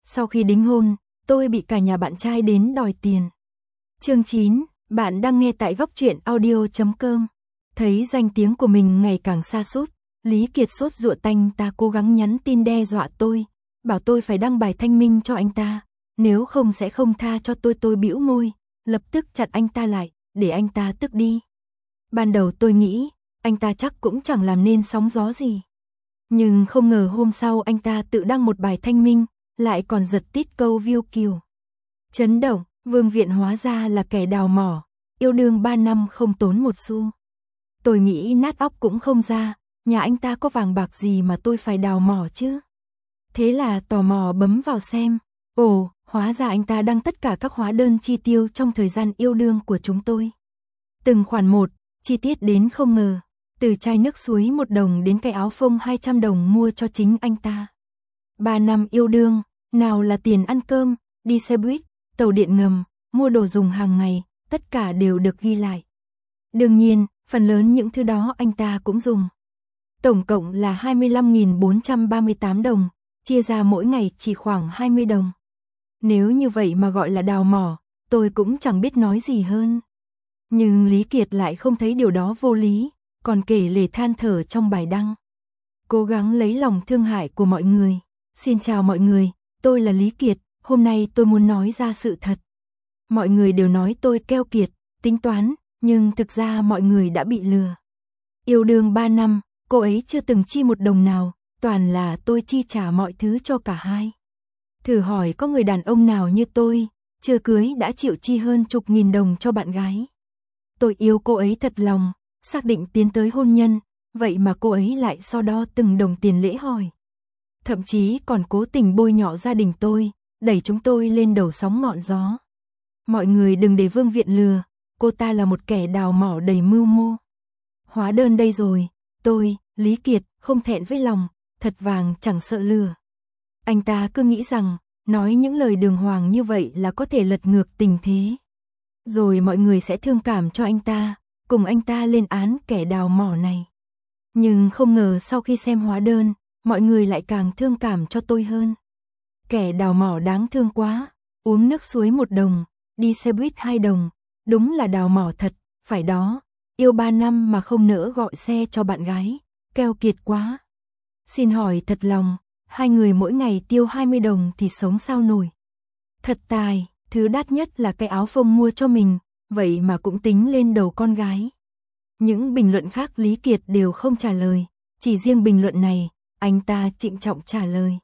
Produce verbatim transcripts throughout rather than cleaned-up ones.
Sau khi đính hôn, tôi bị cả nhà bạn trai đến đòi tiền. Chương chín, bạn đang nghe tại góc truyện audio chấm com. Thấy danh tiếng của mình ngày càng sa sút, Lý Kiệt sốt ruột tanh ta cố gắng nhắn tin đe dọa tôi, bảo tôi phải đăng bài thanh minh cho anh ta, nếu không sẽ không tha cho tôi. Tôi bĩu môi, lập tức chặn anh ta lại, để anh ta tức đi. Ban đầu tôi nghĩ, anh ta chắc cũng chẳng làm nên sóng gió gì. Nhưng không ngờ hôm sau anh ta tự đăng một bài thanh minh, lại còn giật tít câu view kiều. Chấn động, Vương Viện hóa ra là kẻ đào mỏ, yêu đương ba năm không tốn một xu. Tôi nghĩ nát óc cũng không ra, nhà anh ta có vàng bạc gì mà tôi phải đào mỏ chứ. Thế là tò mò bấm vào xem, ồ, hóa ra anh ta đăng tất cả các hóa đơn chi tiêu trong thời gian yêu đương của chúng tôi. Từng khoản một, chi tiết đến không ngờ, từ chai nước suối một đồng đến cái áo phông hai trăm đồng mua cho chính anh ta. Ba năm yêu đương, nào là tiền ăn cơm, đi xe buýt, tàu điện ngầm, mua đồ dùng hàng ngày, tất cả đều được ghi lại. Đương nhiên, phần lớn những thứ đó anh ta cũng dùng. Tổng cộng là hai mươi lăm nghìn bốn trăm ba mươi tám đồng, chia ra mỗi ngày chỉ khoảng hai mươi đồng. Nếu như vậy mà gọi là đào mỏ, tôi cũng chẳng biết nói gì hơn. Nhưng Lý Kiệt lại không thấy điều đó vô lý, còn kể lể than thở trong bài đăng. Cố gắng lấy lòng thương hại của mọi người. Xin chào mọi người, tôi là Lý Kiệt, hôm nay tôi muốn nói ra sự thật. Mọi người đều nói tôi keo kiệt, tính toán, nhưng thực ra mọi người đã bị lừa. Yêu đương ba năm, cô ấy chưa từng chi một đồng nào, toàn là tôi chi trả mọi thứ cho cả hai. Thử hỏi có người đàn ông nào như tôi, chưa cưới đã chịu chi hơn chục nghìn đồng cho bạn gái. Tôi yêu cô ấy thật lòng, xác định tiến tới hôn nhân, vậy mà cô ấy lại so đo từng đồng tiền lễ hỏi. Thậm chí còn cố tình bôi nhọ gia đình tôi, đẩy chúng tôi lên đầu sóng ngọn gió. Mọi người đừng để Vương Viện lừa, cô ta là một kẻ đào mỏ đầy mưu mô. Hóa đơn đây rồi, tôi, Lý Kiệt, không thẹn với lòng, thật vàng chẳng sợ lừa. Anh ta cứ nghĩ rằng, nói những lời đường hoàng như vậy là có thể lật ngược tình thế. Rồi mọi người sẽ thương cảm cho anh ta, cùng anh ta lên án kẻ đào mỏ này. Nhưng không ngờ sau khi xem hóa đơn, mọi người lại càng thương cảm cho tôi hơn. Kẻ đào mỏ đáng thương quá, uống nước suối một đồng, đi xe buýt hai đồng, đúng là đào mỏ thật, phải đó, yêu ba năm mà không nỡ gọi xe cho bạn gái, keo kiệt quá. Xin hỏi thật lòng, hai người mỗi ngày tiêu hai mươi đồng thì sống sao nổi. Thật tài, thứ đắt nhất là cái áo phông mua cho mình, vậy mà cũng tính lên đầu con gái. Những bình luận khác Lý Kiệt đều không trả lời, chỉ riêng bình luận này, anh ta trịnh trọng trả lời.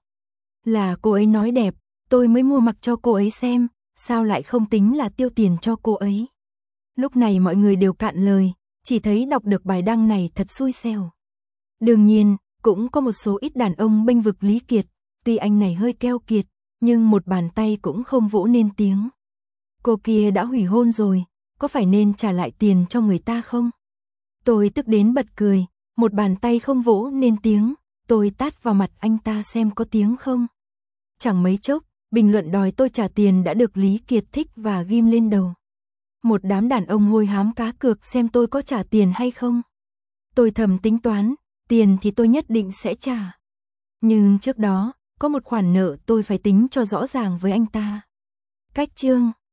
Là cô ấy nói đẹp, tôi mới mua mặc cho cô ấy xem, sao lại không tính là tiêu tiền cho cô ấy. Lúc này mọi người đều cạn lời, chỉ thấy đọc được bài đăng này thật xui xẻo. Đương nhiên, cũng có một số ít đàn ông bênh vực Lý Kiệt, tuy anh này hơi keo kiệt, nhưng một bàn tay cũng không vỗ nên tiếng. Cô kia đã hủy hôn rồi, có phải nên trả lại tiền cho người ta không? Tôi tức đến bật cười, một bàn tay không vỗ nên tiếng, tôi tát vào mặt anh ta xem có tiếng không. Chẳng mấy chốc, bình luận đòi tôi trả tiền đã được Lý Kiệt thích và ghim lên đầu. Một đám đàn ông hôi hám cá cược xem tôi có trả tiền hay không. Tôi thầm tính toán, tiền thì tôi nhất định sẽ trả. Nhưng trước đó, có một khoản nợ tôi phải tính cho rõ ràng với anh ta. Cách chương